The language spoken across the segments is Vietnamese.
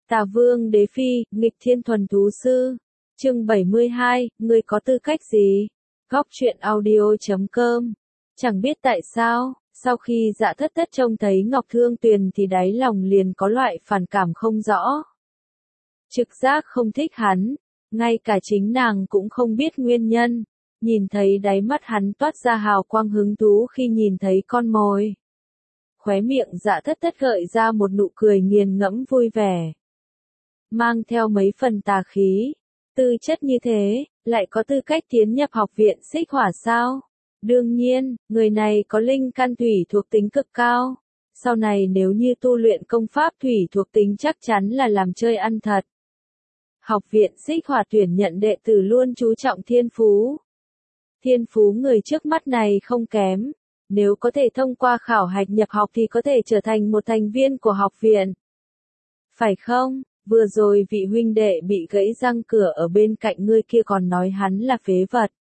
Tà Vương Đế Phi, nghịch thiên thuần thú sư. Chương 72, ngươi có tư cách gì? Góc truyện audio.com. Chẳng biết tại sao, sau khi Dạ Thất Thất trông thấy Ngọc Thương Tuyền thì đáy lòng liền có loại phản cảm không rõ. Trực giác không thích hắn, ngay cả chính nàng cũng không biết nguyên nhân. Nhìn thấy đáy mắt hắn toát ra hào quang hứng thú khi nhìn thấy con mồi. Khóe miệng Dạ Thất Thất gợi ra một nụ cười nghiền ngẫm vui vẻ. Mang theo mấy phần tà khí, tư chất như thế, lại có tư cách tiến nhập học viện Xích Hỏa sao? Đương nhiên, người này có linh căn thủy thuộc tính cực cao. Sau này nếu như tu luyện công pháp thủy thuộc tính chắc chắn là làm chơi ăn thật. Học viện Xích Hỏa tuyển nhận đệ tử luôn chú trọng thiên phú. Thiên phú người trước mắt này không kém. Nếu có thể thông qua khảo hạch nhập học thì có thể trở thành một thành viên của học viện. Phải không? Vừa rồi vị huynh đệ bị gãy răng cửa ở bên cạnh ngươi kia còn nói hắn là phế vật.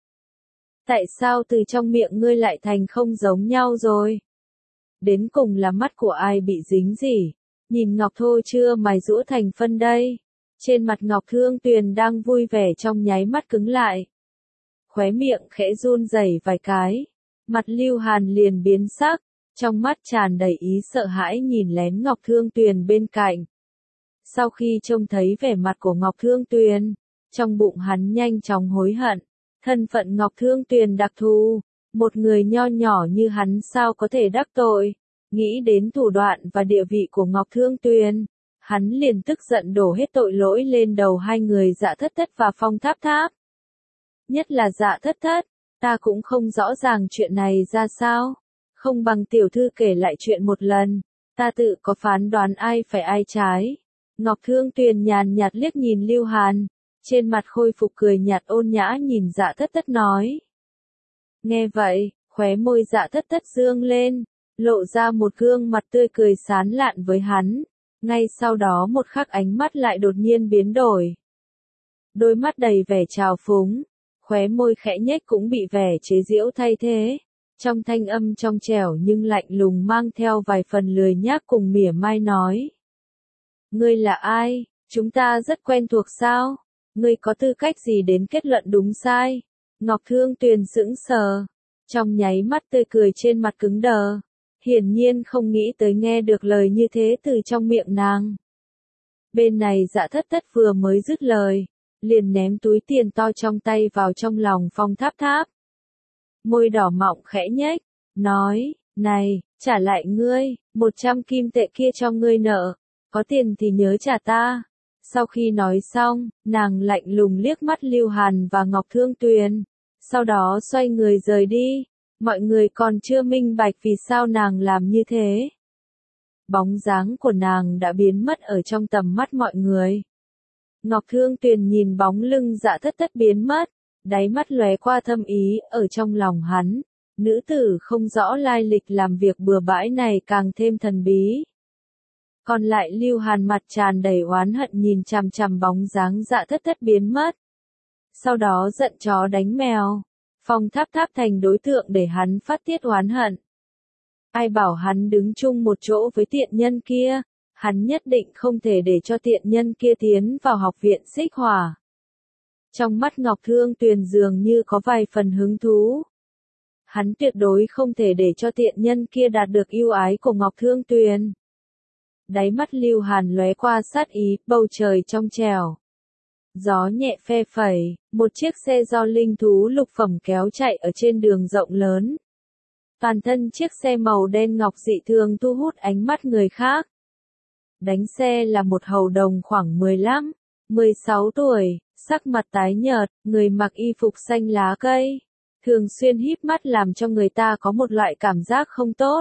Tại sao từ trong miệng ngươi lại thành không giống nhau rồi? Đến cùng là mắt của ai bị dính gì? Nhìn Ngọc Thô chưa mài rũa thành phân đây. Trên mặt Ngọc Thương Tuyền đang vui vẻ trong nháy mắt cứng lại. Khóe miệng khẽ run rẩy vài cái. Mặt Lưu Hàn liền biến sắc, trong mắt tràn đầy ý sợ hãi nhìn lén Ngọc Thương Tuyền bên cạnh. Sau khi trông thấy vẻ mặt của Ngọc Thương Tuyền, trong bụng hắn nhanh chóng hối hận. Thân phận Ngọc Thương Tuyền đặc thù, một người nho nhỏ như hắn sao có thể đắc tội. Nghĩ đến thủ đoạn và địa vị của Ngọc Thương Tuyền, hắn liền tức giận đổ hết tội lỗi lên đầu hai người Dạ Thất Thất và Phong Tháp Tháp. Nhất là Dạ Thất Thất, ta cũng không rõ ràng chuyện này ra sao. Không bằng tiểu thư kể lại chuyện một lần, ta tự có phán đoán ai phải ai trái. Ngọc Thương Tuyền nhàn nhạt liếc nhìn Lưu Hàn, trên mặt khôi phục cười nhạt ôn nhã nhìn Dạ Thất Thất nói. Nghe vậy, khóe môi Dạ Thất Thất dương lên, lộ ra một gương mặt tươi cười sán lạn với hắn. Ngay sau đó một khắc ánh mắt lại đột nhiên biến đổi. Đôi mắt đầy vẻ trào phúng, khóe môi khẽ nhếch cũng bị vẻ chế giễu thay thế. Trong thanh âm trong trẻo nhưng lạnh lùng mang theo vài phần lười nhác cùng mỉa mai nói. Ngươi là ai? Chúng ta rất quen thuộc sao? Ngươi có tư cách gì đến kết luận đúng sai? Ngọc Thương Tuyền sững sờ. Trong nháy mắt tươi cười trên mặt cứng đờ. Hiển nhiên không nghĩ tới nghe được lời như thế từ trong miệng nàng. Bên này Dạ Thất Thất vừa mới dứt lời, liền ném túi tiền to trong tay vào trong lòng Phong Tháp Tháp. Môi đỏ mọng khẽ nhếch, nói, này, trả lại ngươi, 100 kim tệ kia cho ngươi nợ, có tiền thì nhớ trả ta. Sau khi nói xong, nàng lạnh lùng liếc mắt Lưu Hàn và Ngọc Thương Tuyền, sau đó xoay người rời đi. Mọi người còn chưa minh bạch vì sao nàng làm như thế. Bóng dáng của nàng đã biến mất ở trong tầm mắt mọi người. Ngọc Thương Tuyền nhìn bóng lưng Dạ Thất Thất biến mất, đáy mắt lóe qua thâm ý ở trong lòng hắn. Nữ tử không rõ lai lịch làm việc bừa bãi này càng thêm thần bí. Còn lại Lưu Hàn mặt tràn đầy oán hận nhìn chằm chằm bóng dáng Dạ Thất Thất biến mất. Sau đó giận chó đánh mèo. Phong Tháp Tháp thành đối tượng để hắn phát tiết oán hận. Ai bảo hắn đứng chung một chỗ với tiện nhân kia, hắn nhất định không thể để cho tiện nhân kia tiến vào học viện Xích Hỏa. Trong mắt Ngọc Thương Tuyền dường như có vài phần hứng thú. Hắn tuyệt đối không thể để cho tiện nhân kia đạt được ưu ái của Ngọc Thương Tuyền. Đáy mắt Lưu Hàn lóe qua sát ý, bầu trời trong trẻo. Gió nhẹ phe phẩy, một chiếc xe do linh thú lục phẩm kéo chạy ở trên đường rộng lớn. Toàn thân chiếc xe màu đen ngọc dị thường thu hút ánh mắt người khác. Đánh xe là một hầu đồng khoảng 15, 16 tuổi, sắc mặt tái nhợt, người mặc y phục xanh lá cây. Thường xuyên híp mắt làm cho người ta có một loại cảm giác không tốt.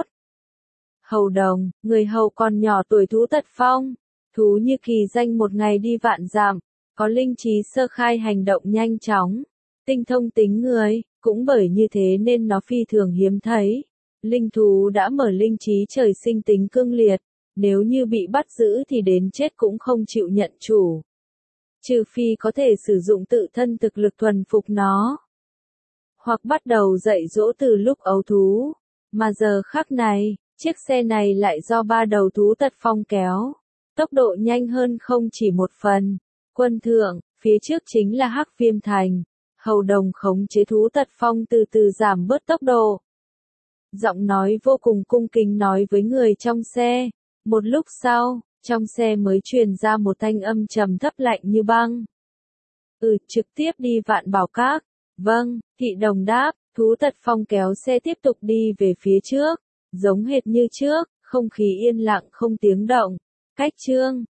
Hầu đồng, người hầu còn nhỏ tuổi thú tật phong. Thú như kỳ danh một ngày đi vạn dặm. Có linh trí sơ khai hành động nhanh chóng, tinh thông tính người, cũng bởi như thế nên nó phi thường hiếm thấy. Linh thú đã mở linh trí trời sinh tính cương liệt, nếu như bị bắt giữ thì đến chết cũng không chịu nhận chủ. Trừ phi có thể sử dụng tự thân thực lực thuần phục nó, hoặc bắt đầu dạy dỗ từ lúc ấu thú, mà giờ khắc này, chiếc xe này lại do ba đầu thú tật phong kéo. tốc độ nhanh hơn không chỉ một phần. Quân thượng, phía trước chính là Hắc Viêm Thành. Hầu Đồng khống chế thú tật phong từ từ giảm bớt tốc độ. Giọng nói vô cùng cung kính nói với người trong xe. Một lúc sau, trong xe mới truyền ra một thanh âm trầm thấp lạnh như băng. Trực tiếp đi Vạn Bảo Các. Vâng, Thị Đồng đáp, thú tật phong kéo xe tiếp tục đi về phía trước. Giống hệt như trước, không khí yên lặng không tiếng động. Cách Trương